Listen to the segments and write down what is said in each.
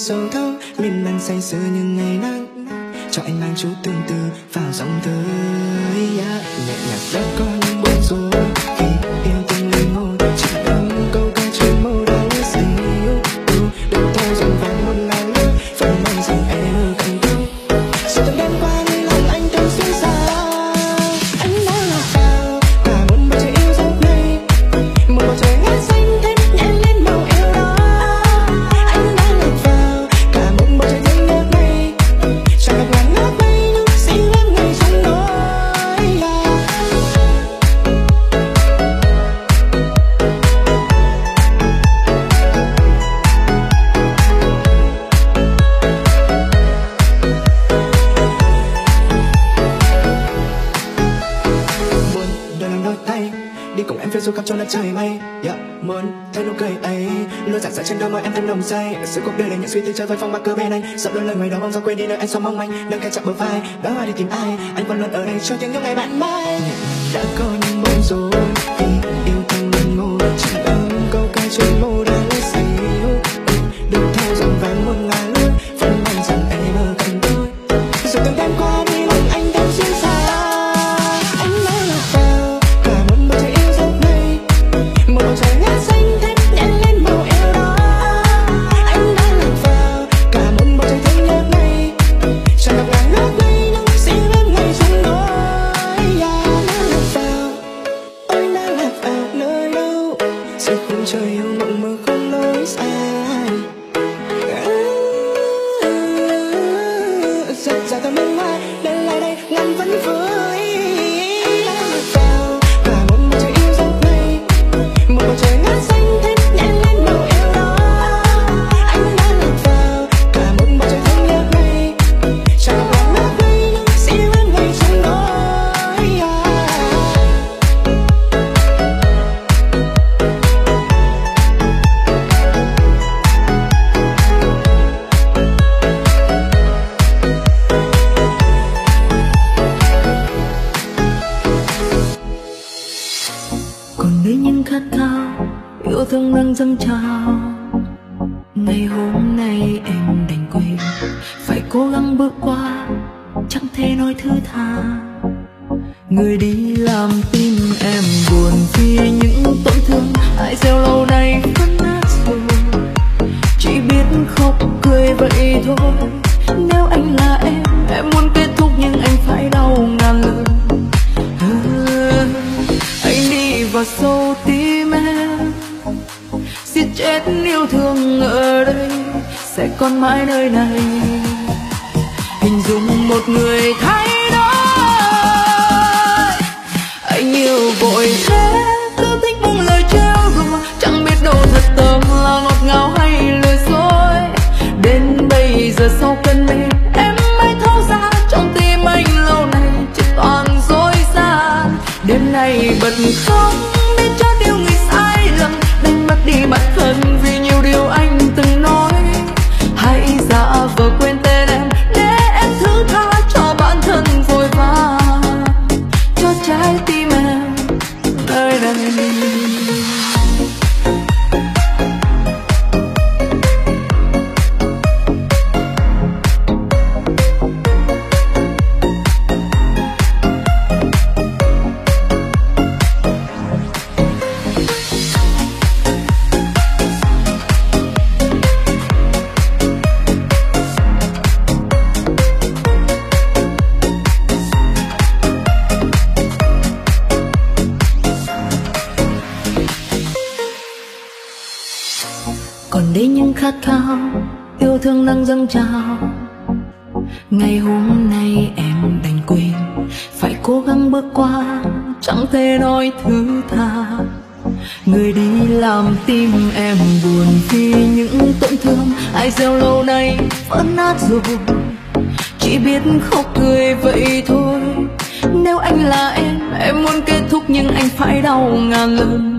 sầu thấu miên man say sưa như ngày nắng, cho anh mang chút tương tư vào dòng thơ. Nhẹ nhàng đã có những bối rối khi yêu từng lời ngôn, chỉ đắng câu ca trên môi đắng say yêu. Đừng thôi dòng vàng một ngàn lứa phần mong rằng em cần đâu. Rồi từng đêm qua đi lòng anh thêm xuyên xa. Anh nói là sao cả một bầu trời yêu dấu này, một bầu trời ngát xanh thêm nhẹ lên màu yêu đó. Anh đã lạc vào cả một bầu trời thương nhớ này, tràn ngập ngàn ngát mây nhưng xin lắng ngày trong nỗi. Muốn đôi lòng đôi tay đi cùng em phiêu du khắp trong đất trời mây. Muốn thấy nụ cười ấy luôn rạng rỡ trên đôi môi em thêm nồng say. Sự cuộc đời là những suy tư chơi với phong bạc cơ bên anh, sợ đôi lời ngoài đó mong sao quên đi nơi anh sao mong manh. Nâng kẻ chạm bờ vai đó hoa đi tìm ai, anh vẫn luôn ở đây cho tiếng những ngày bạn mai. Đã có những bối rối vì yêu thương lần ngồi, chỉ đắng câu ca trên môi đang say yêu. Đừng theo dòng vàng một ngàn lứa vẫn mong rằng em ở gần tôi. Rồi từng đêm qua đi lòng anh thêm xuyên xa. Anh nói là vào cả một bầu trời yêu dấu này, một bầu trời ngát xanh thêm nhẹ lên màu yêu đó. Anh đã lạc vào cả một bầu trời thương nhớ này, tràn ngập ngàn ngát mây nhưng xin lắng ngày trong nỗi. Ôi đã lạc vào nơi đâu, giữa khung trời yêu mộng mơ không lối dài. Giật ra tầm bên ngoài đến lại đây ngàn vẫn vui. Đã lạc vào cả một bầu trời yêu dấu này, một bầu trời ngát xanh thêm nhẹ lên màu yêu đó. Anh đã lạc vào cả một bầu trời thương nhớ này, tràn ngập ngàn ngát mây nhưng xin lắng ngày trong nỗi. Còn đây những khát khao yêu thương đang dâng trào. Ngày hôm nay em đành quên, phải cố gắng bước qua, chẳng thể nói thứ tha. Người đi làm tim em buồn vì những tổn thương ai gieo lâu nay vẫn nát rồi. Chỉ biết khóc cười vậy thôi. Nếu anh là em muốn kết thúc nhưng anh phải đau ngàn lần. Anh đi vào sâu tim em, giết chết yêu thương ở đây sẽ còn mãi nơi này. Hình dung một người thay đổi, anh yêu vội thế cứ thích buông lời trêu đùa, chẳng biết đâu thật tâm là ngọt ngào hay lời dối. Đến bây giờ sau cơn mê em mới thấu ra trong tim anh lâu nay chỉ toàn dối gian. Đêm nay bật khóc để cho điều người sai lầm, đánh mất đi bản thân vì nhiều điều anh từng nói. Hãy giả vờ quên tên em để em thứ tha cho bản thân vội vã, cho trái tim em nơi đây. Còn đây những khát khao yêu thương đang dâng trào. Ngày hôm nay em đành quên, phải cố gắng bước qua, chẳng thể nói thứ tha. Người đi làm tim em buồn vì những tổn thương ai gieo lâu nay vẫn nát rồi. Chỉ biết khóc cười vậy thôi. Nếu anh là em muốn kết thúc nhưng anh phải đau ngàn lần.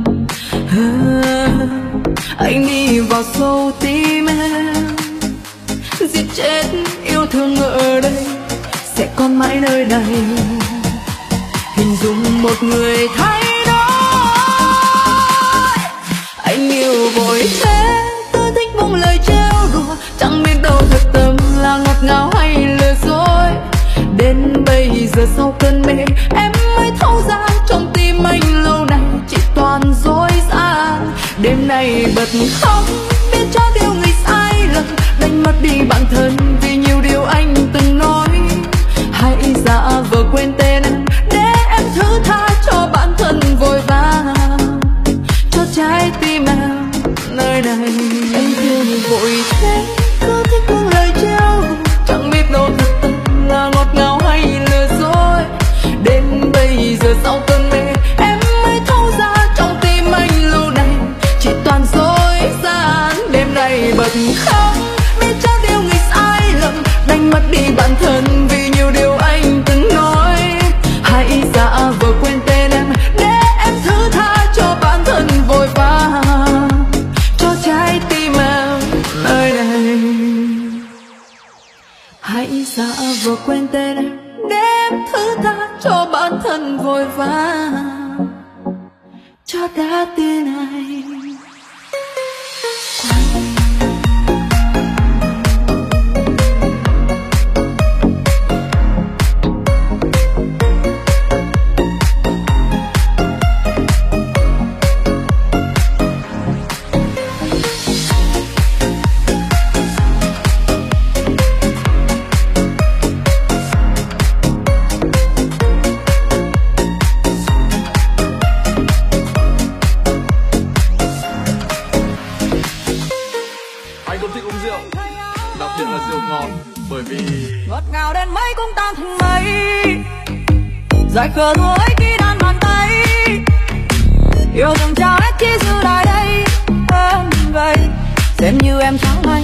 Anh đi vào sâu tim em, giết chết yêu thương ở đây sẽ còn mãi nơi đây. Hình dung một người thay đổi, anh yêu vội thế cứ thích buông lời trêu đùa, chẳng biết đâu thật tâm là ngọt ngào hay lừa dối. Đến bây giờ sau cơn mê em mới thấu ra trong tim anh lâu nay chỉ toàn dối gian. Đêm nay bật khóc biết cho điều người sai lầm, đánh mất đi bản thân vì nhiều điều anh từng nói. Hãy giả vờ quên tên em để em thứ tha cho bản thân vội vàng, cho trái tim em nơi này. Em thương vội thế cứ thích buông lời treo, chẳng biết đâu thật tâm là ngọt ngào hay lừa dối. Đến bây giờ sau cơn mê em mới thấu ra trong tim anh lâu nay chỉ toàn dối gian. Đêm nay bật khóc biết cho điều người sai lầm, đánh mất đi bản thân vì nhiều điều anh từng nói. Hãy giả vờ quên tên em để em thứ tha cho bản thân vội vàng, cho trái tim em nơi này. Hãy giả vờ quên tên em để em thứ tha cho bản thân vội vàng, cho đã tin anh. Ngọt ngào đến mấy cũng tan thành mây, dài khờ thôi khi đan bàn tay. Yêu thương trao hết chỉ giữ lại đây em vậy, xem như em chẳng hay.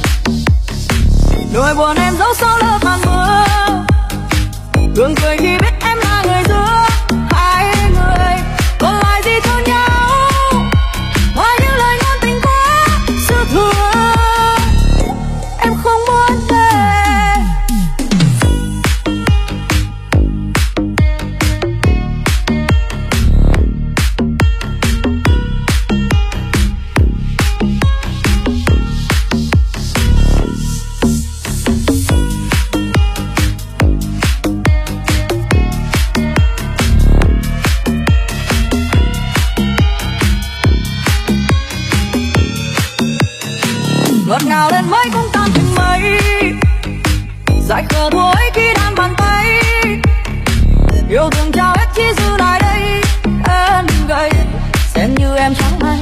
Nỗi buồn em giấu sau lớp màn mưa, gương cười khi biết em là người giữa hai người. Còn lại gì cho nhau ngoài những lời ngôn tình quá dư thừa, em không muốn về. Ngọt ngào đến mấy cũng tan thành mây, dại khờ thôi khi đan bàn tay. Yêu thương trao hết chỉ giữ lại đây em gầy, xem như em chẳng hay.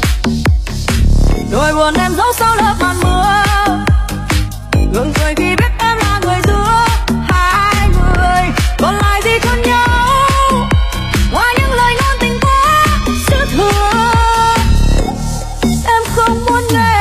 Nỗi buồn em giấu sau lớp màn mưa, gương cười khi biết em là người giữa hai người. Còn lại gì cho nhau ngoài những lời ngôn tình quá dư thừa, em không muốn nghe.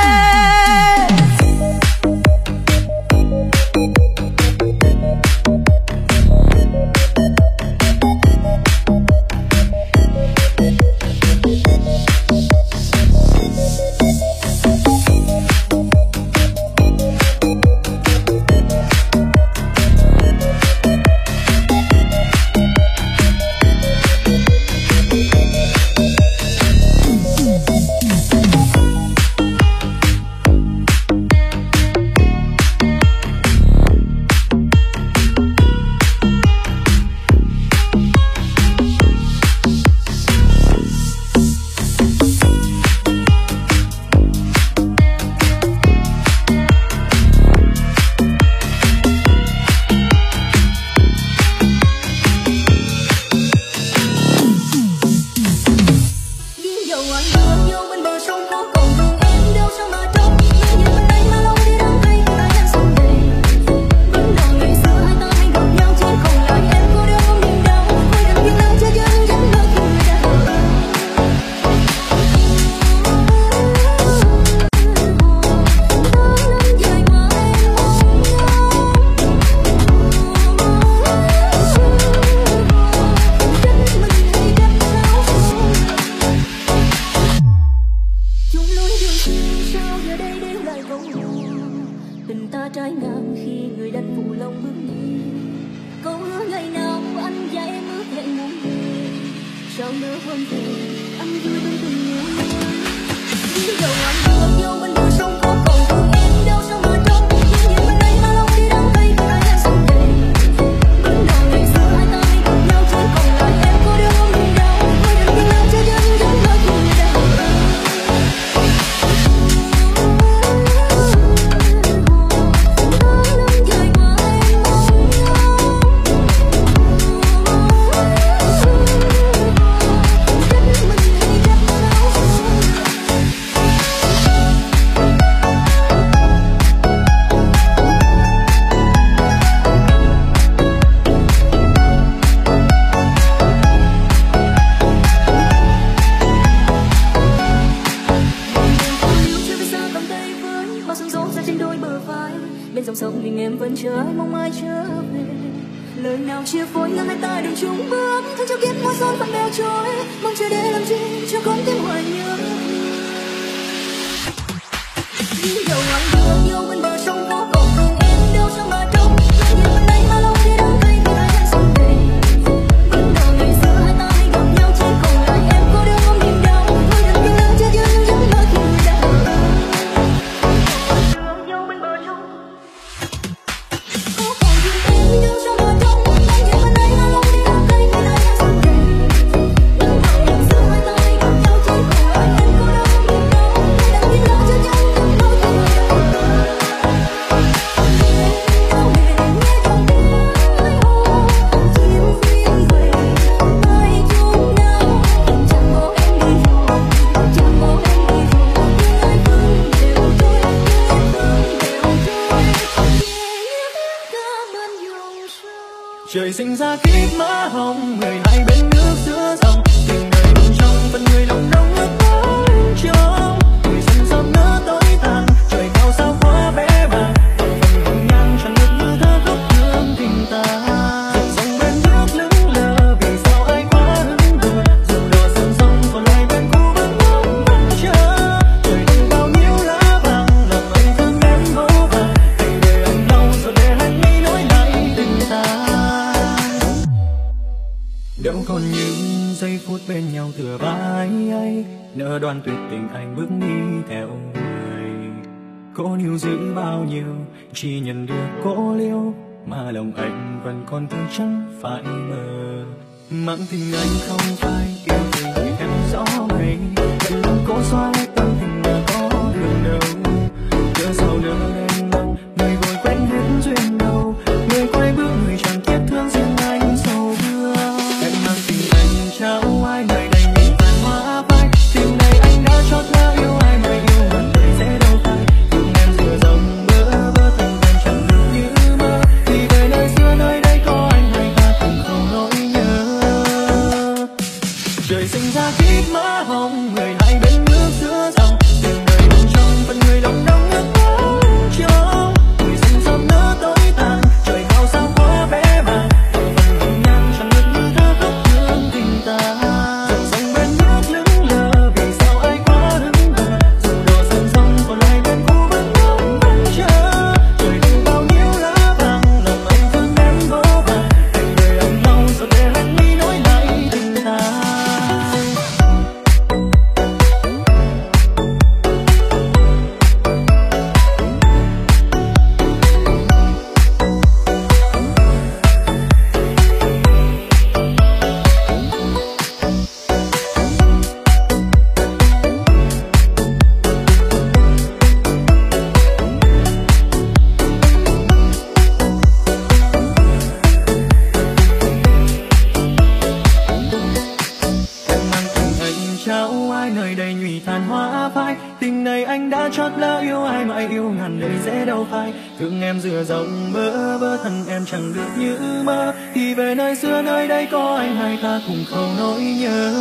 trái ngang khi người đánh phụ lòng bước đi. Câu hứa ngày nào anh và em ước hẹn một ngày, sao nỡ quên về anh vui bên tình người. Biết đâu anh vừa yêu bên bờ sông có còn thương em đâu. trở về. Lời nào chia phối ngăn hai ta đường chung bước, thương cho kiếp môi son phận bèo trôi, mong chờ để làm chi cho con tim hoài nhớ. Dẫu ngang đường yêu bên bờ sông có còn thương em đâu trong bờ trong, nhưng nhìn bên đây mà lâu thì đắng cay khi ta đang xuân về. Ban đầu ngày xưa hai ta hay gặp nhau chỉ còn lại em cô đơn ôm niềm đau, thôi đừng cứ lớn chưa những giấc mơ khi người đã đường yêu bên bờ sông có còn thương em đâu trong bờ trong, nhưng nhìn bên đây mà lâu thì đắng cay khi ta đang xuân về. Ban đầu ngày xưa hai ta hay gặp nhau chỉ còn lại em cô đơn ôm niềm đau, thôi đừng cứ lớn chưa những giấc mơ khi người đã Trời sinh ra kiếp má hồng, người hai bên nước giữa dòng, tình đời bên trong phần người lòng đông ước mơ trong. Người dần dần nỡ tối tàn, trời cao sao quá bé bàng, phần hồng nhan chẳng được như thơ khóc thương tình ta. Dòng sông bên nước lững lờ, vì sao ai quá hững hờ, dù đò sông sông còn lại bên cũ vẫn mong vẫn chờ. Trời đêm bao nhiêu lá vàng, lòng anh thương em vô vàng, tình đời anh lâu rồi để anh nghĩ nối lại tình ta. Đâu còn những giây phút bên nhau thừa vai ấy, nỡ đoan tuyệt tình anh bước đi theo người. Cố níu giữ bao nhiêu, chỉ nhận được cố liêu, mà lòng anh vẫn còn thương chẳng phải mơ. Mặn tình anh không phải yêu tình người em gió mây, vẫn lòng cố xóa hết tâm tình mà có đường đâu. Cớ sao nỡ đành lòng, người vội quên hết duyên đầu, người quay bước người chẳng tiếc thương riêng anh sầu vương. Em mang tình anh trao ai nơi đây nhìn tàn hoa phai, tình này anh đã chót lỡ yêu ai mà yêu hận đời sẽ đâu phai. Thương em dừa dòng bơ vơ tình em chẳng được như mơ, thì về nơi xưa nơi đây có anh hay ta cùng không nỗi nhớ. Trời sinh ra kiếp má hồng, người hai bên nước giữa dòng, tình đời bên trong phần người lòng đông ước mơ trong. Người dần dần nỡ tối tàn, trời cao sao quá bé bàng, phần hồng nhan chẳng được như thơ khóc thương tình ta. Dòng sông bên nước lững lờ, vì sao ai quá hững hờ, dù đò sông sông còn lại bên cũ vẫn mong vẫn chờ. Trời đêm bao nhiêu lá vàng, lòng anh thương em vô vàng, tình đời anh lâu rồi để anh nghĩ nối lại tình ta. Trao ai nơi đây nhụy tàn hoa phai, tình này anh đã chót lỡ yêu ai mà yêu ngàn đời dễ đâu phai. Thương em dừa dòng bơ vơ thân em chẳng được như mơ, thì về nơi xưa nơi đây có anh hai ta cùng khâu nỗi nhớ.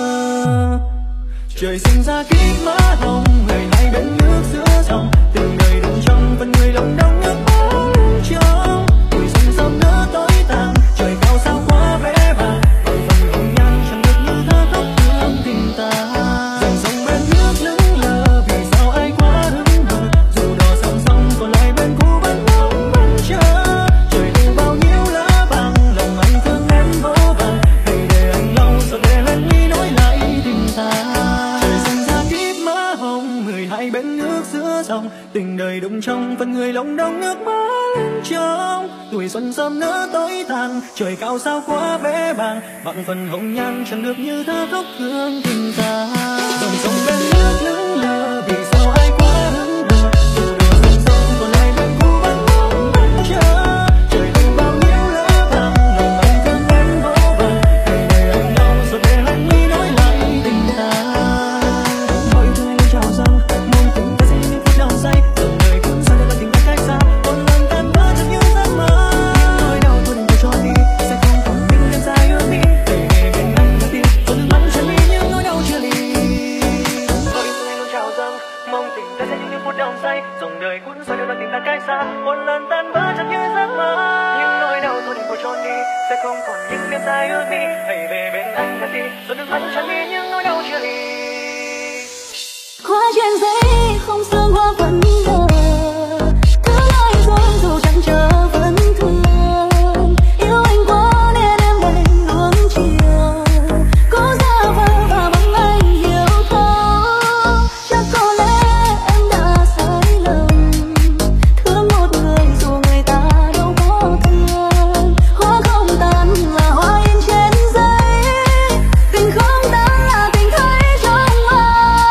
Trời sinh ra kiếp má hồng, người hai bên nước giữa dòng, tình đời đụng trong phần người lòng đông ước mơ trong. Người dần dần nỡ tối tàn, trời cao sao quá bé bàng, phần hồng nhan chẳng được như thơ khóc thương tình ta. Dòng sông bên nước lững lờ, vì sao ai quá hững hờ, dù đò sông sông còn lại bên cũ vẫn mong vẫn chờ. Trời đêm bao nhiêu lá vàng, lòng anh thương em vô vàng, hãy để anh lâu rồi để anh nghĩ nối lại tình ta. Trời sinh ra kiếp má hồng, người hai bên nước giữa dòng, tình đời đụng trong phần người lòng đông nước mắt trong. Tuổi xuân sớm nỡ tối tàn, trời cao sao quá bé bàng, bằng phần hồng nhan chẳng được như thơ khóc thương tình ta. Dòng sông bên nước lững lờ, vì sao ai quá hững hờ, dù đò sông sông còn lại bên cũ vẫn mong vẫn chờ. Trời đêm bao nhiêu lá vàng, lòng anh thương em vô vàng, hãy để anh lâu rồi để anh nghĩ nối lại tình ta. Mỗi thứ anh chào rằng mong tình ta sẽ như phút lòng say, dòng đời cũng sao để tình ta cách xa, còn lần tan vỡ thật như giấc mơ. Những nỗi đau thôi đừng cho đi, sẽ không còn những đêm dài ước đi, để ngày bên anh đã tin, rồi nước mắt trở đi những nỗi đau chia ly. ai ước đi, hãy về bên anh thật đi, rồi đừng vẫn chẳng đi những nỗi đau chia ly. Hoa trên giấy không sương hoa vẫn nở, cứ nói dối dù chẳng chờ vẫn thương. Yêu anh quá nên em đành nuông chiều, cố giả vờ và mong anh hiểu thấu. Chắc có lẽ em đã sai lầm, thương một người dù người ta đâu có thương. Hoa không tàn là hoa in trên giấy, tình không tàn là tình thấy trong mơ.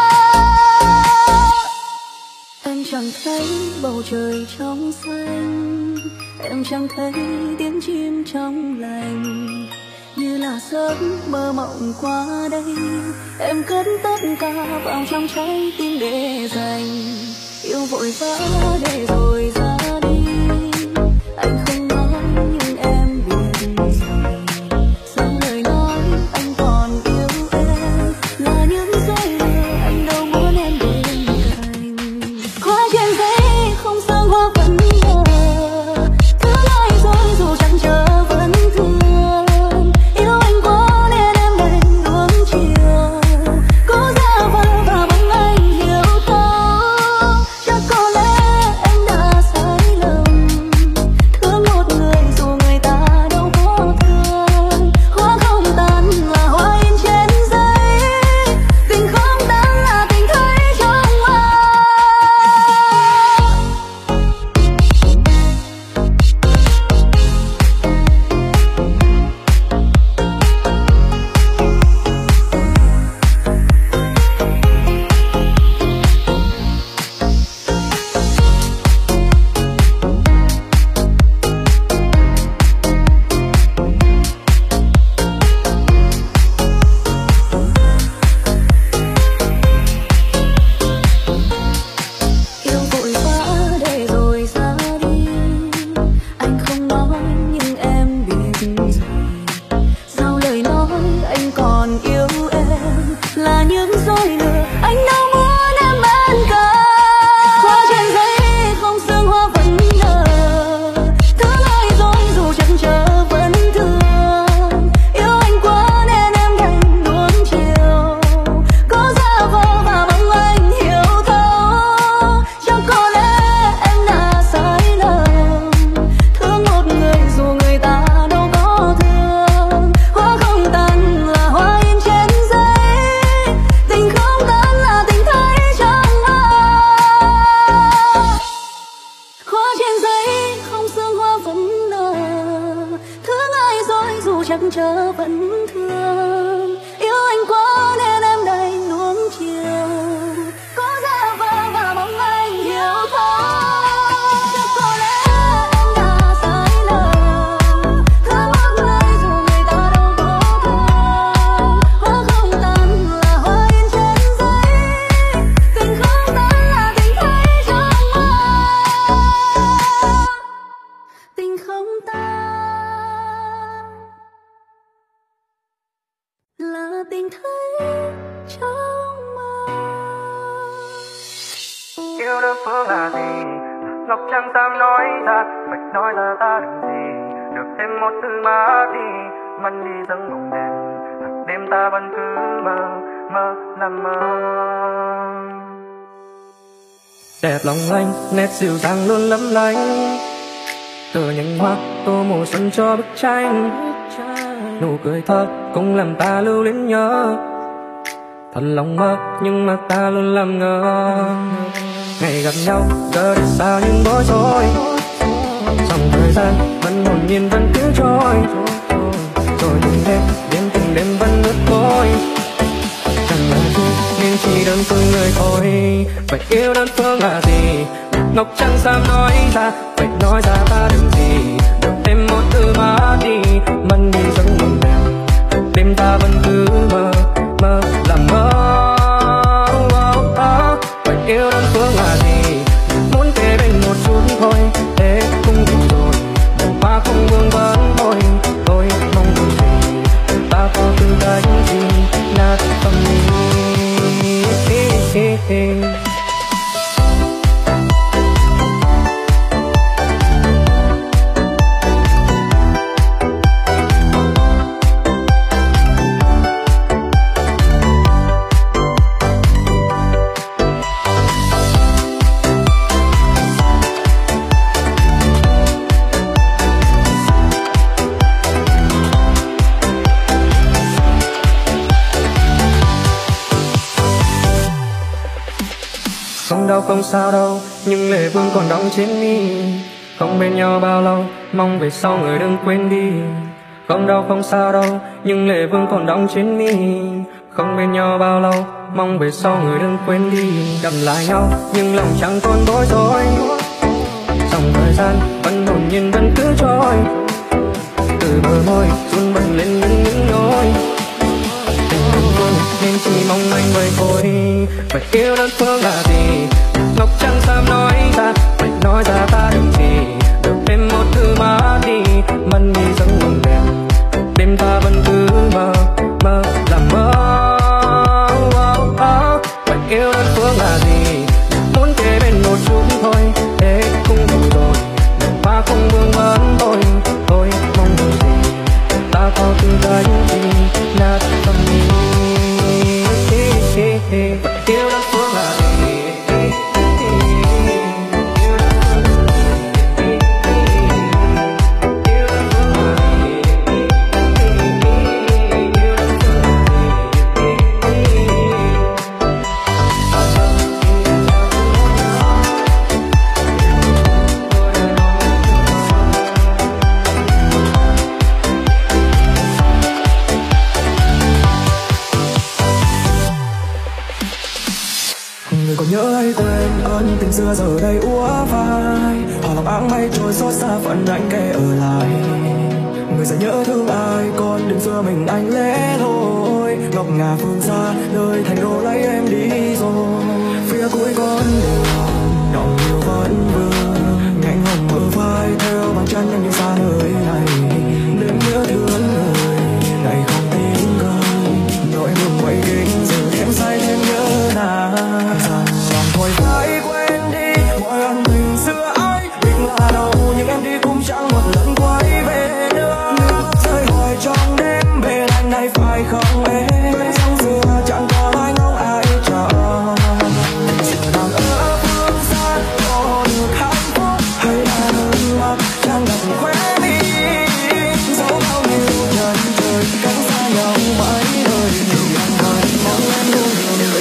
Em chẳng thấy bầu trời trong xanh, em chẳng thấy tiếng chim trong lành. Như là giấc mơ mộng qua đây, em cất tất cả vào trong trái tim để dành. Yêu vội vã để rồi ra đi, anh không nói nhưng em biết rồi. Sau lời nói anh còn yêu em, là những dối lừa anh đâu muốn em bên cạnh. Hoa trên giấy không sương hoa vẫn nở, cứ nói dối dù chẳng chờ vẫn thương. Yêu anh quá nên em đành nuông chiều, cố giả vờ và mong anh hiểu thấu. Chắc có lẽ em đã sai lầm, thương một người dù người ta đâu có thương. Hoa không tàn là hoa in trên giấy, tình không tàn là tình thấy trong mơ. Yêu vội vã để rồi ra đi, anh không nói nhưng em biết rồi. Sau lời nói anh còn yêu em, là những dối lừa anh đâu muốn em bên cạnh. Hoa trên giấy không sương hoa vẫn nở, cứ nói dối dù chẳng chờ vẫn thương. Yêu anh quá nên em đành nuông chiều, cố giả vờ và mong anh hiểu thấu. Chắc có lẽ em đã sai lầm, thương một người dù người ta đâu có thương. Hoa không tàn là hoa in trên giấy, tình không tàn là tình thấy trong mơ. Hoa trên giấy không sương hoa vẫn nở, thương ai dối dù chẳng chờ vẫn thương. Yêu anh quá nên em đành nuông chiều, cố giả vờ và mong anh hiểu thấu. Chắc có lẽ em đã sai lầm, thương một người dù người ta đâu có thương. Hoa không tàn là hoa in trên giấy, tình không tàn là tình thấy trong mơ. Tình không tàn là tình thấy trong mơ. Yêu đơn phương là gì? Ngọc Trăng dám nói ra, phải nói ra ta đừng gì. Được thêm một thứ mà đi, mang đi giấc mộng đêm. Đêm ta vẫn cứ mơ, mơ làm mơ. Đẹp lòng anh, nét dịu dàng luôn lấp lánh. Từ nhành hoa tô mùa xuân cho bức tranh. Nụ cười thơ cũng làm ta lưu luyến nhớ. Thật lòng mơ nhưng mà ta luôn làm ngơ. Ngày gặp nhau giờ để sao những bối rối. Dòng thời gian vẫn hồn nhiên vẫn cứ trôi. Rồi từng đêm vẫn ướt môi. Chẳng là gì nên chỉ đơn phương người thôi. Vậy yêu đơn phương là gì? Ngọc Trăng dám nói ra, vậy nói ra ta đừng gì. Được thêm một thứ mà đi, mang đi giấc mộng đẹp. Đêm ta vẫn cứ mơ, mơ làm mơ. Vậy yêu đơn phương là gì? Muốn kề bên một chút thôi, thế cũng đủ rồi. Đừng qua không vương vấn thôi, tôi mong điều gì? Ta có từng cái gì nát tâm lý. đâu không sao đâu, nhưng lệ vương còn đọng trên mi. Không bên nhau bao lâu, mong về sau người đừng quên đi. Không đâu không sao đâu, nhưng lệ vương còn đọng trên mi. Không bên nhau bao lâu, mong về sau người đừng quên đi. Gặp lại nhau nhưng lòng chẳng còn bối rối, dòng thời gian vẫn hồn nhiên vẫn cứ trôi. Từ bờ môi run bần lên những nỗi tình mình quên nên chỉ mong anh vơi thôi. Vậy yêu đơn phương là gì? Ngọc trắng xám nói ra, vậy nói ra ta đừng gì. Được thêm một thứ mất đi giấc mộng đẹp. Đêm ta vẫn cứ mơ mơ làm mơ. Vậy yêu đơn phương là gì? Muốn kề bên một chút thôi, thế cũng đủ rồi. Đừng qua không vương vấn tôi mong điều gì. Ta có từng thấy gì nát tâm ý. Vậy yêu đơn phương là gì? Còn nhớ hay quên ơn tình xưa giờ đây úa phai. Hòa lòng áng mây trôi xót xa phận anh kẻ ở lại. Người sẽ nhớ thương ai còn đừng xưa mình anh lẽ thôi. Ngọc ngà phương xa nơi thành đô lấy em đi rồi. Phía cuối con đường đọng nhiều vẫn vương. Ngạnh hồng mơ phai theo bàn chân em đi xa nơi này. Đừng nhớ thương người này không tin cười. Nỗi buồn quay kính giờ em say thêm nhớ nàng. Thôi phải quên đi mọi ân tình xưa ấy. Định là đâu nhưng em đi cũng chẳng một lần quay về nữa. Nước rơi hoài trong đêm bên anh này phải không em? Bên sông xưa chẳng còn ai ngóng ai chờ. Giờ đang ở phương xa có được hạnh phúc hay là nước mắt chẳng gặp khóe mi. Dẫu bao nhiêu chân trời cách xa nhau mãi đời thì anh vẫn mong em luôn được.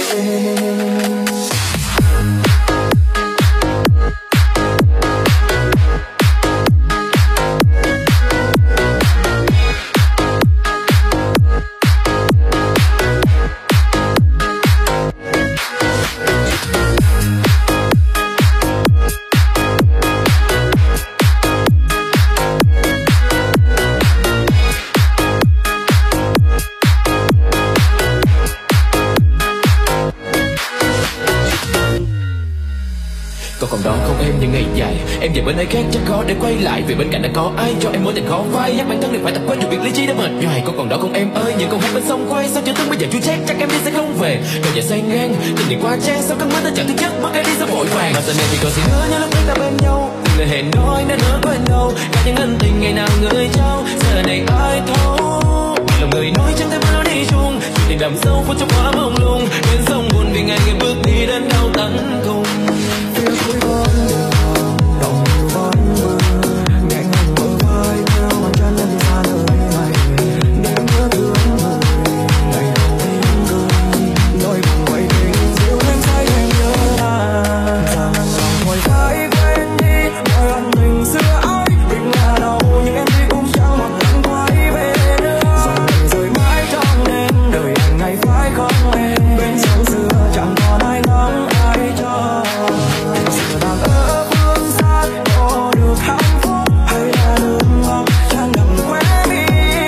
Còn đó không em những ngày dài em về bên nơi khác chắc khó để quay lại, vì bên cạnh đã có ai cho em mối tình khó phai. Nhắc bản thân đừng phải tập quên được việc lý trí đã mệt nhoài. Còn đó không em ơi, những câu hát bên sông quay sao chưa từng bây giờ chưa chắc chắc em đi sẽ không về. Rồi giờ say ngang tình đi qua trang sao cơn mưa ta chẳng thứ nhất mất cái đi sao vội vàng. Mà giờ này thì còn gì nữa nhớ lúc chúng ta bên nhau. Từng lời hẹn nói đã nỡ quên đâu cả những ân tình ngày nào người trao. Giờ này ai thấu lòng người nói chẳng thể bao đi chung. Chuyện tình đậm sâu phút trong quá mông lung. Bên sông buồn vì ngày người bước đi đến đau tận cùng. Phía cuối con đường đọng nhiều vẫn vương. Ngạnh hồng mơ phai theo bàn chân em đi xa nơi này. Đêm nhớ thương người ngày không tin cười. Nỗi buồn quay kính dịu em say em nhớ nàng. Rằng lòng thôi phải quên đi mọi ân tình xưa ấy. Định là đâu nhưng em đi cũng chẳng một lần quay về nữa. Dòng đời rơi mãi trong đêm đời anh ngày phải không em? Bên sông xưa chẳng còn ai ngóng ai cho. Giờ đang ở phương xa có được hạnh phúc hay là nước mắt chẳng nằm khóe mi.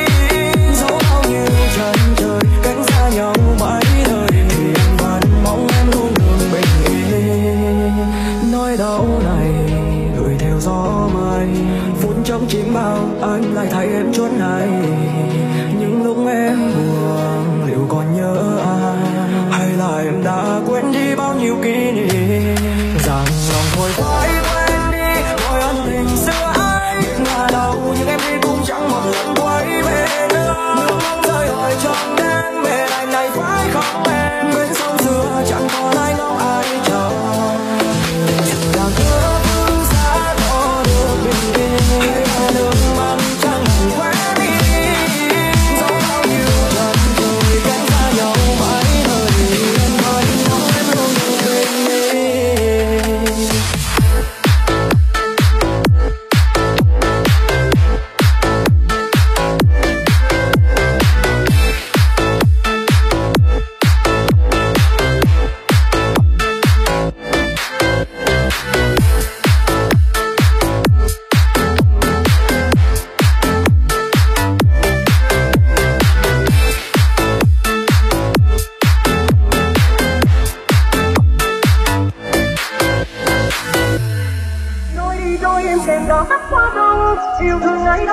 Dẫu bao nhiêu chân trời cách xa nhau mãi đời thì anh vẫn mong em luôn được bình yên. Nỗi đau này gửi theo gió mây, phút chốc chìm bao anh lại thấy em chốn này. Những lúc em buồn liệu còn nhớ ai, hay là em đã quên đi bao nhiêu kỷ niệm. Rằng lòng thôi phải quên đi mọi ân tình xưa ấy. Biết là đâu nhưng em đi cũng chẳng một lần quay về nữa. Nước mắt rơi hoài trong đêm bên anh này phải không em? Bên sông xưa chẳng còn ai ngóng ai chờ. Giờ đang ở phương xa có được bình yên hay là nước mắt chẳng nằm khóe mi. Dẫu bao nhiêu chân trời cách xa nhau mãi đời thì em vẫn mong em luôn được bình yên.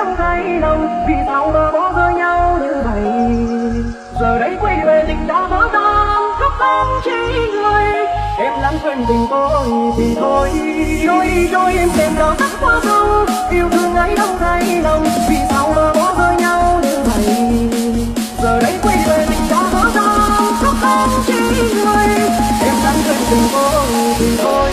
không thấy lòng, vì sao mà bỏ rơi nhau như vậy. Giờ đây quay về tình đã vỡ tan, khóc không chỉ người. Em lãng quên tình tôi thì thôi, trôi đi trôi em đêm đó tắt qua sông. Yêu thương ấy không thấy lòng, vì sao mà bỏ rơi nhau như vậy. Giờ đây quay về tình đã vỡ tan, khóc không chỉ người. Em lãng quên tình tôi thì thôi.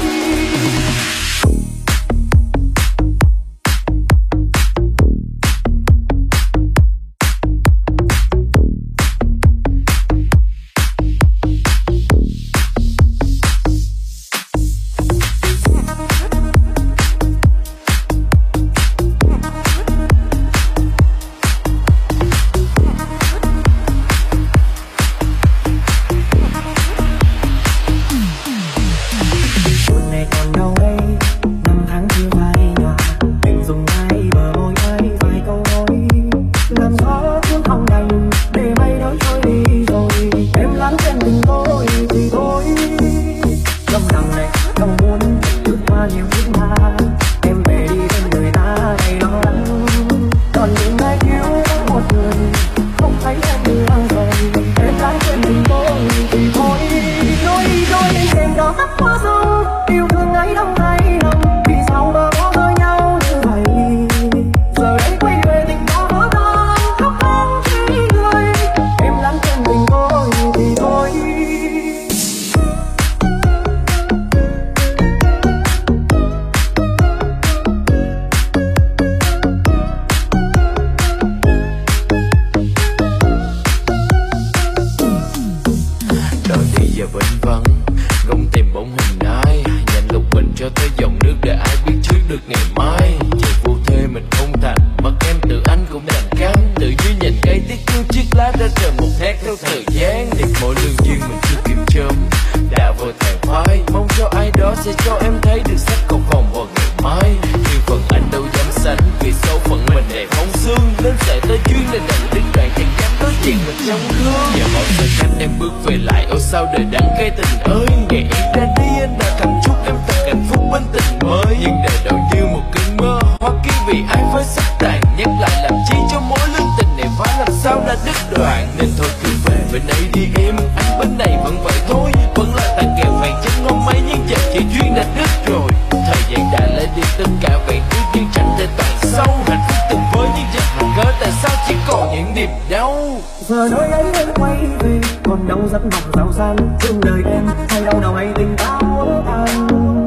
Giờ nơi ấy em quay về, còn đâu rất mong giàu sang. Thương đời em hay đau đầu hay tình ta muốn tan.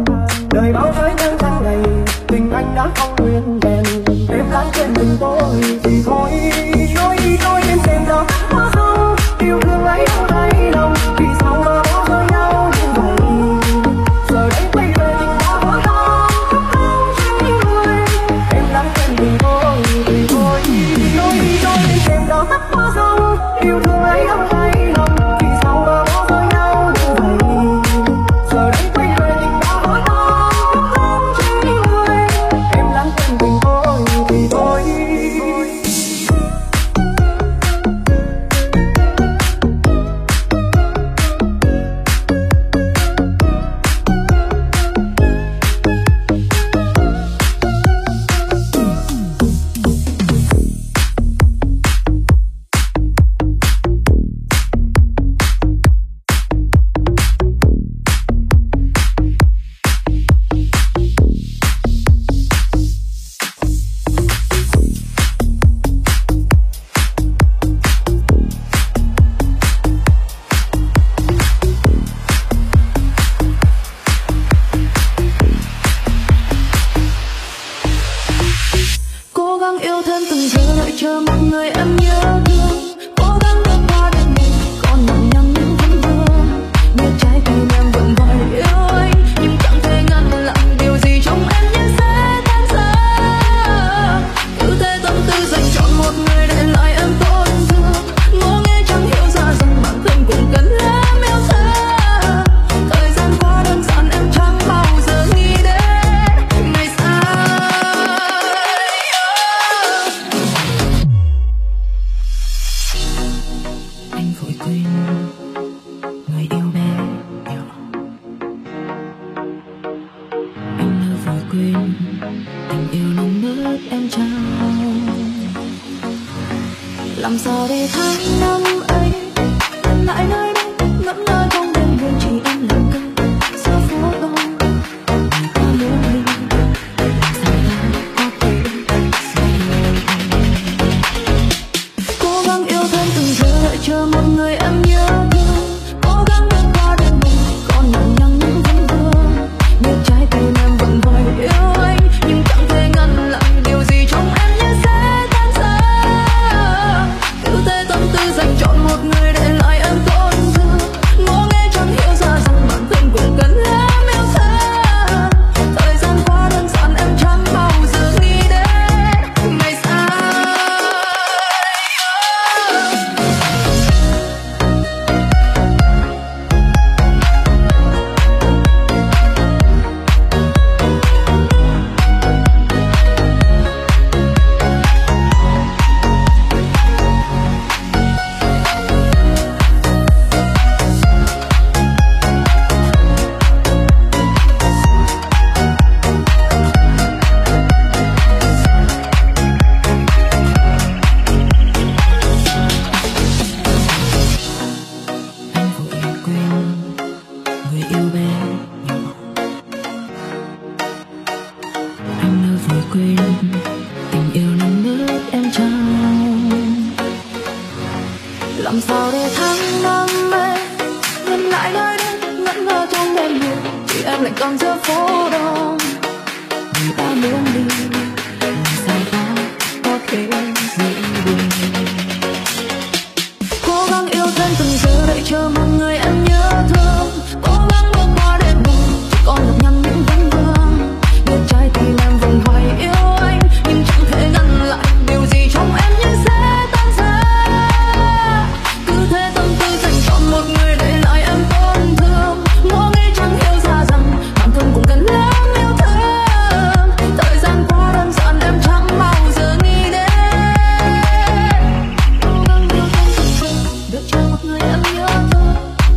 Đời bao giới đang tháng ngày, tình anh đã không nguyên vẹn. Em lãng quên tình tôi thì thôi, trôi đi trôi em xem đó quá sâu. Yêu thương ấy không thấy lòng, vì sao mà bỏ rơi nhau như vậy. Giờ đây quay về tình đã vỡ tan, khóc không chỉ người. Em lãng quên tình tôi thì thôi, trôi đi trôi em xem đó quá sâu. Yêu thương ấy không thấy lòng, vì sao mà bỏ rơi nhau như vậy. Giờ đây quay về tình đã vỡ tan, khóc không chỉ người. Em lãng quên tình tôi thì thôi. Cố gắng yêu thêm từng giờ đợi chờ một người em nhớ thương. Cố gắng bước qua đời mình còn nặng nhằn những vết thương. Biết trái tim em vẫn gọi yêu anh, nhưng chẳng thể ngăn lặng điều gì trong em như sẽ tan rã. Cứ thế tâm tư dành chọn một người để lại em tổn thương. Ngô nghe chẳng hiểu ra rằng bản thân cũng cần em yêu thương. Thời gian qua đơn giản em chẳng bao giờ nghĩ đến ngày xa. làm sao để tháng năm ấy vẫn lại nơi đây ngẩn ngơ trong đêm buồn chỉ em lặng câm giữa phố đông ta muốn đi sao ta có thể cố gắng yêu thêm từng giờ đợi chờ một người em nhớ thương cố gắng vượt qua đêm buồn còn nặng nhằn những vết thương biết trái tim em vẫn hoài yêu anh nhưng chẳng thể ngăn lại điều gì trong em như sẽ tan rã cứ thế tâm tư dành chọn một người để lại em tổn thương ngó nghe chẳng hiểu ra rằng bản thân cũng cần lắm yêu thương thời gian qua đơn giản em chẳng bao giờ nghĩ đến ngày sau. Anh vội quên người yêu bé nhỏ anh đã vội quên tình yêu nâng bước em trong làm sao để tháng năm ấy vẫn lại nơi đây ngẩn ngơ trong đêm buồn thì em lại còn giữa phố đông người ta muốn đi làm sao ta có thể dễ buồn cố gắng yêu thêm từng giờ đợi chờ một người em nhớ thương cố gắng bước qua đêm buồn chỉ còn gặp nhằn những vết thương biết trái tim em vẫn hoài yêu anh nhưng chẳng thể ngăn lại điều gì trong em như sẽ tan rã cứ thế tâm tư dành chọn một người để lại em tổn thương ngó nghĩ chẳng hiểu ra rằng bản thân cũng cần lắm yêu thương thời gian qua đơn giản em chẳng bao giờ nghĩ đến cố gắng yêu thêm từng giờ đợi chờ một người em nhớ thương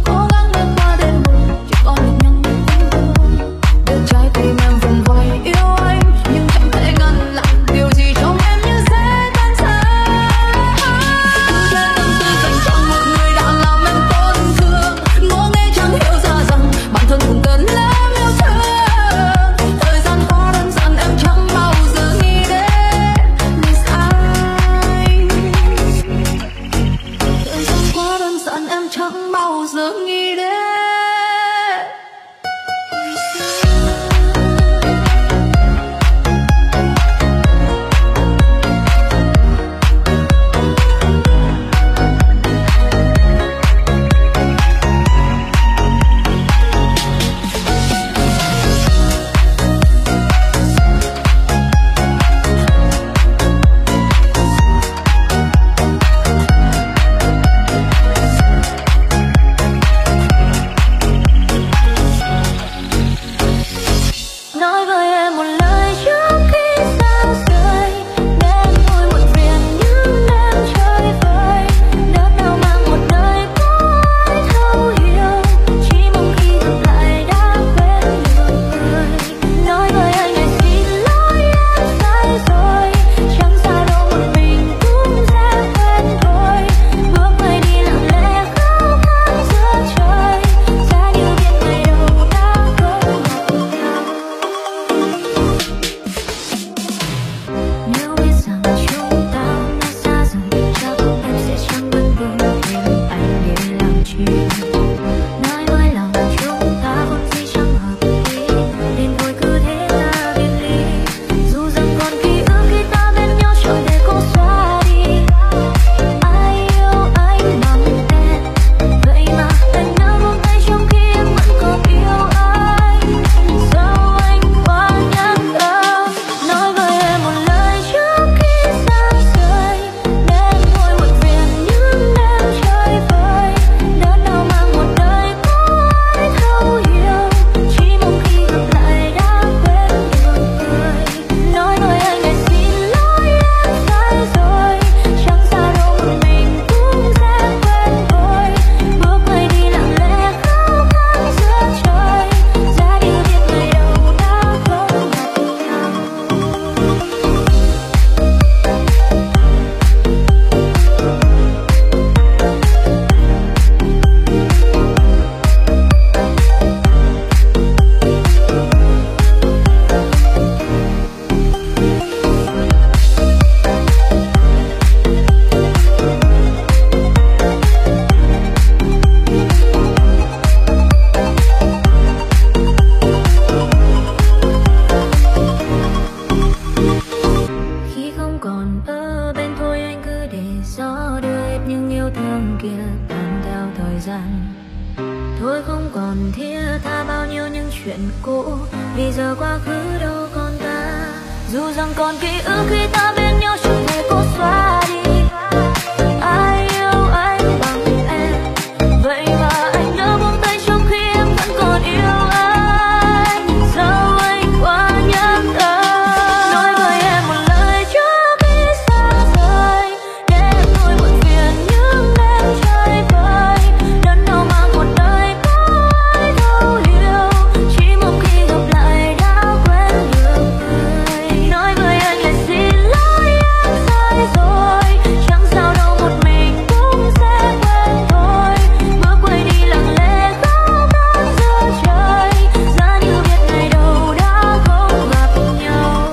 kia tan theo thời gian. Thôi không còn thiết tha bao nhiêu những chuyện cũ, vì giờ quá khứ đâu còn ta. Dù rằng còn ký ức khi ta bên nhau chẳng thể cố xóa đi. Ai yêu anh bằng em, vậy mà anh đã buông tay trong khi em vẫn còn yêu anh. Sao anh quá nhẫn tâm? Nói với em một lời trước khi xa rời, để em thôi muộn phiền những đêm chơi vơi. Đớn đau mang một đời có ai thấu hiểu, chỉ mong khi gặp lại đã quên được người. Nói với anh là xin lỗi em sai rồi, chẳng sao đâu một mình cũng sẽ quên thôi. Bước quay đi lặng lẽ khóc than giữa trời, giá như biết ngày đầu đã không gặp nhau.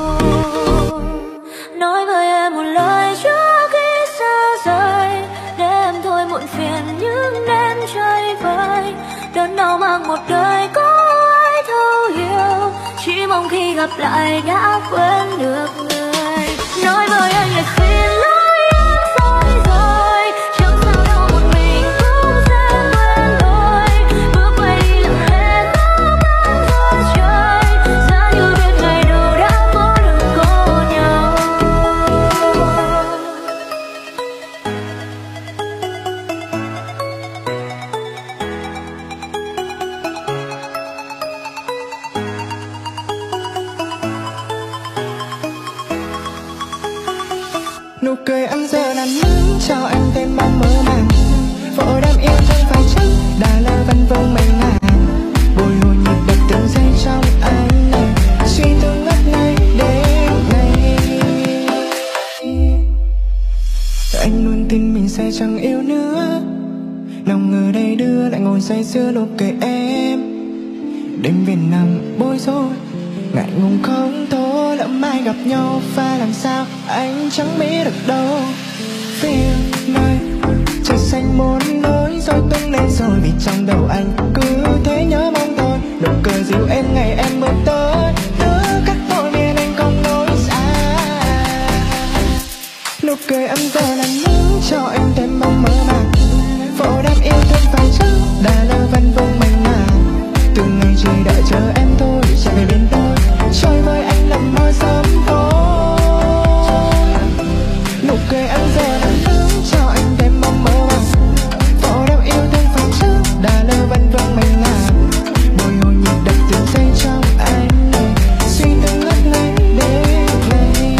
Nói với em một lời trước khi xa rời, để em thôi muộn phiền những đêm chơi vơi. Đớn đau mang một đời có ai thấu hiểu, chỉ mong khi gặp lại đã quên được người. Nói với anh là xin lỗi em sai rồi, chẳng sao đâu một mình cũng sẽ quên thôi. Bước quay đi lặng lẽ khóc than giữa trời, giá như biết ngày đầu đã có được có nhau. Nụ cười ăn giờ nắng nắng cho em thêm mong mơ màng. Vội đam yêu thương phải chắc đã là văn vương mây ngàn. Bồi hồi nhịp đập từng giây trong anh này, suy tư ngất ngây đêm nay. Anh luôn tin mình sẽ chẳng yêu nữa, lòng ngờ đây đưa lại ngồi say sưa nụ cười em. Đêm về nằm bối rối, ngại ngùng không thôi, lỡ mai gặp nhau pha làm sao anh chẳng biết được đâu. Phía nơi trời xanh muốn nối rồi tung lên rồi, vì trong đầu anh cứ thế nhớ mong thôi. Nụ cười dịu em ngày em bước tới, thứ cắt thôi miền anh không nói xa. Nụ cười em giờ là nắng cho anh thêm mong mơ màng. Vội đam yêu thương phải chắc đã là văn vương mây ngàn. Từ ngày chỉ đợi chờ em thôi, trở về bên tôi trôi với anh làm mơ sớm thôi. Nụ cười anh giờ là nắng cho anh thêm mong mơ màng. Vội đam yêu thương phải chắc đã là văn vương mây ngàn. Bồi hồi nhịp đập từng giây trong anh này, suy tư ngất ngây đêm nay.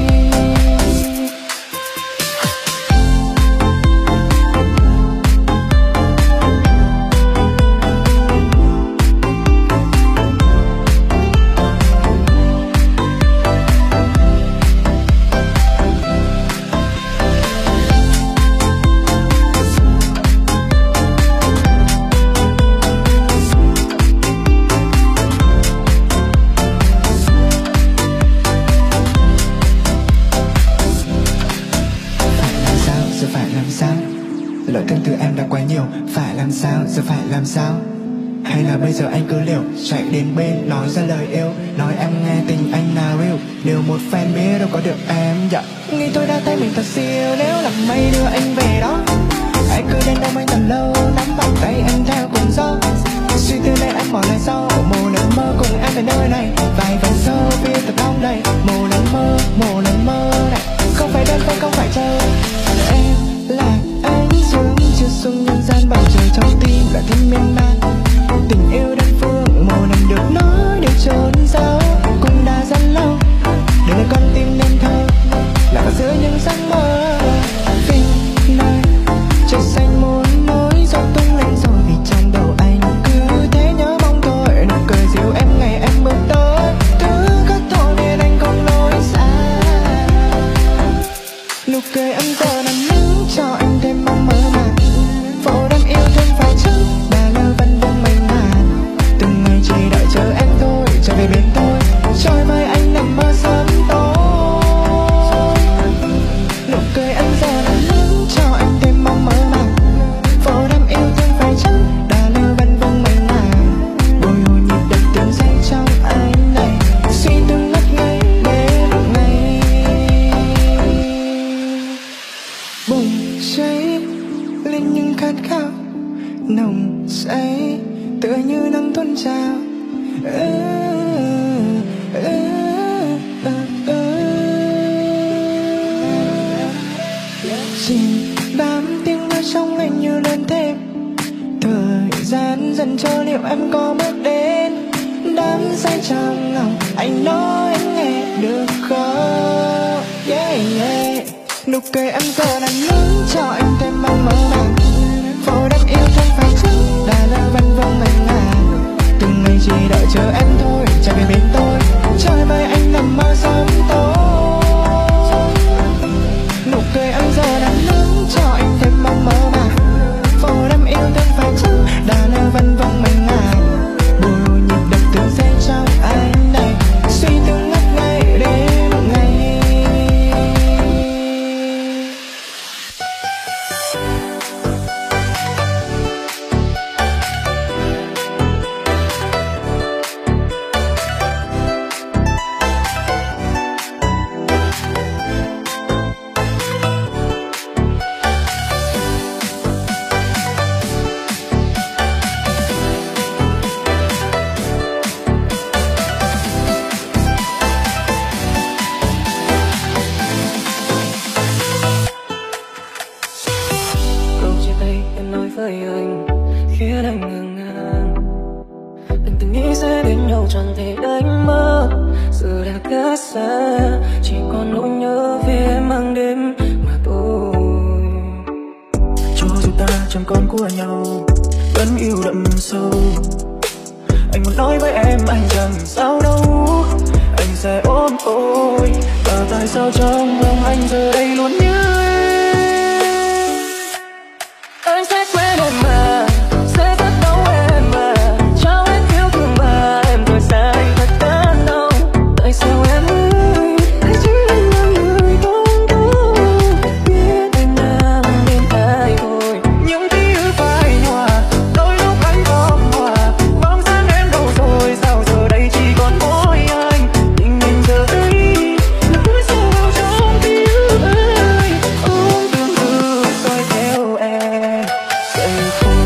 Lời thương từ em đã quá nhiều, phải làm sao, giờ phải làm sao? Hay là bây giờ anh cứ liều, chạy đến bên nói ra lời yêu, nói em nghe tình anh nào yêu. Điều một fan biết đâu có được em, nghĩ tôi đã thấy mình thật siêu, nếu làm mây đưa anh về đó. Anh cứ đến đâu anh thật lâu, nắm bàn tay anh theo cùng gió. Suy tư nên anh bỏ lại sau, một lần mơ cùng em về nơi này. Vài vần sơ viết thật đong đầy, một lần mơ này. Không phải đơn phương, không phải chờ em là anh dương chưa xuống nhân gian, bầu trời trong tim là thêm miên man. Tình yêu đơn phương một lần được nói để trốn giấu, cũng đã rất lâu để lại con tim nên thơ là giữa những giấc mơ. Vì nơi trời xanh muốn nối gió tung lên rồi, vì trong đầu anh cứ thế nhớ mong thôi. Nụ cười dịu em ngày em bước tới, thứ cất thôi nên anh không lối xa. Nụ cười em giờ là nắng cho anh thêm mong mơ màng. Vội đam yêu thương phải chắc đã là văn vương mây ngàn. Từng ngày chỉ đợi chờ em thôi, trở về bên tôi trôi với anh nằm mơ sớm tối. Nụ cười em giờ là nắng cho anh thêm mong mơ màng. Vội đam yêu thương phải chắc đã là văn vương mây ngàn. Bồi hồi nhịp đập từng giây trong anh này, suy tư ngất ngây đêm ngày. lên những khát khao nồng say tựa như nắng tuôn trào. Chìm đám tiếng nói trong anh như lớn thêm, thời gian dần trôi liệu em có bước đến đắm say trong lòng anh nói anh nghe được không? Yeah, yeah. Nụ cười em giờ là nắng cho anh thêm mong mơ màng, phôi đắp yêu thương phải chăng đã là vân vân mình à. Từng ngày chỉ đợi chờ em thôi, chạy về bên tôi chơi với anh nằm mơ sớm tối. Nụ cười em giờ là nắng cho anh thêm mong mơ màng, phôi đắp yêu thương phải chăng đã là vân vân mình à. Bồi nhịp đập từng giây trong anh này, suy tư ngất ngây đêm ngày. Khiến anh ngơ ngàng, đừng từng nghĩ sẽ đến nhau chẳng thể đánh mất. Giờ đã cách xa, chỉ còn nỗi nhớ về em mang đêm mà thôi. Cho dù ta chẳng còn của nhau, vẫn yêu đậm sâu. Anh muốn nói với em anh chẳng sao đâu, anh sẽ ôm ôi. Và tại sao trong lòng anh giờ đây luôn nhớ em? Anh sẽ quên em mà, sẽ rất đau em mà, trao hết yêu thương mà em rồi xa anh thật đớn đau. Tại sao em ơi, hãy chỉ anh là người không có biết em đang bên tai thôi. Những ký ức phai nhòa, đôi lúc anh không hòa, bóng dáng em đâu rồi, sao giờ đây chỉ còn mỗi anh. Tình mình giờ đây là cuối sâu vào trong ký ức ấy, ôm tương tư soi theo em dậy thôi.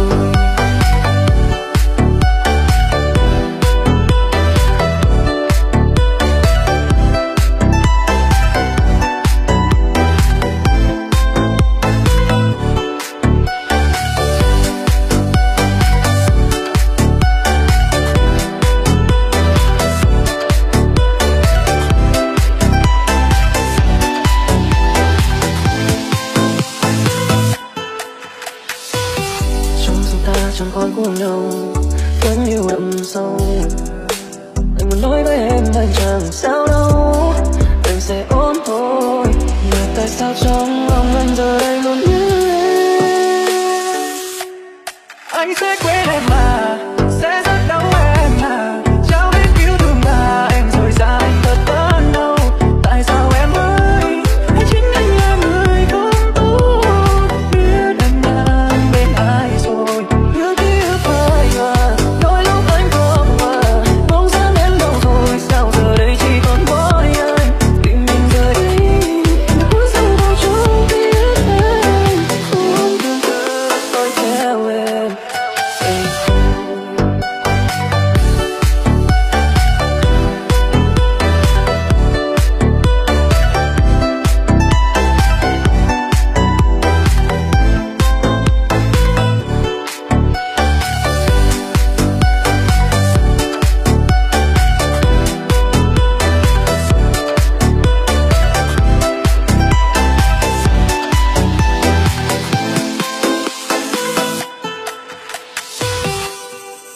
Cho dù ta chẳng còn cùng nhau, vẫn yêu đậm sâu. Anh muốn nói với em anh chẳng sao đâu, anh sẽ ôm thôi. Mà tại sao trong lòng anh giờ đây luôn nhớ em? Anh sẽ quên em mà,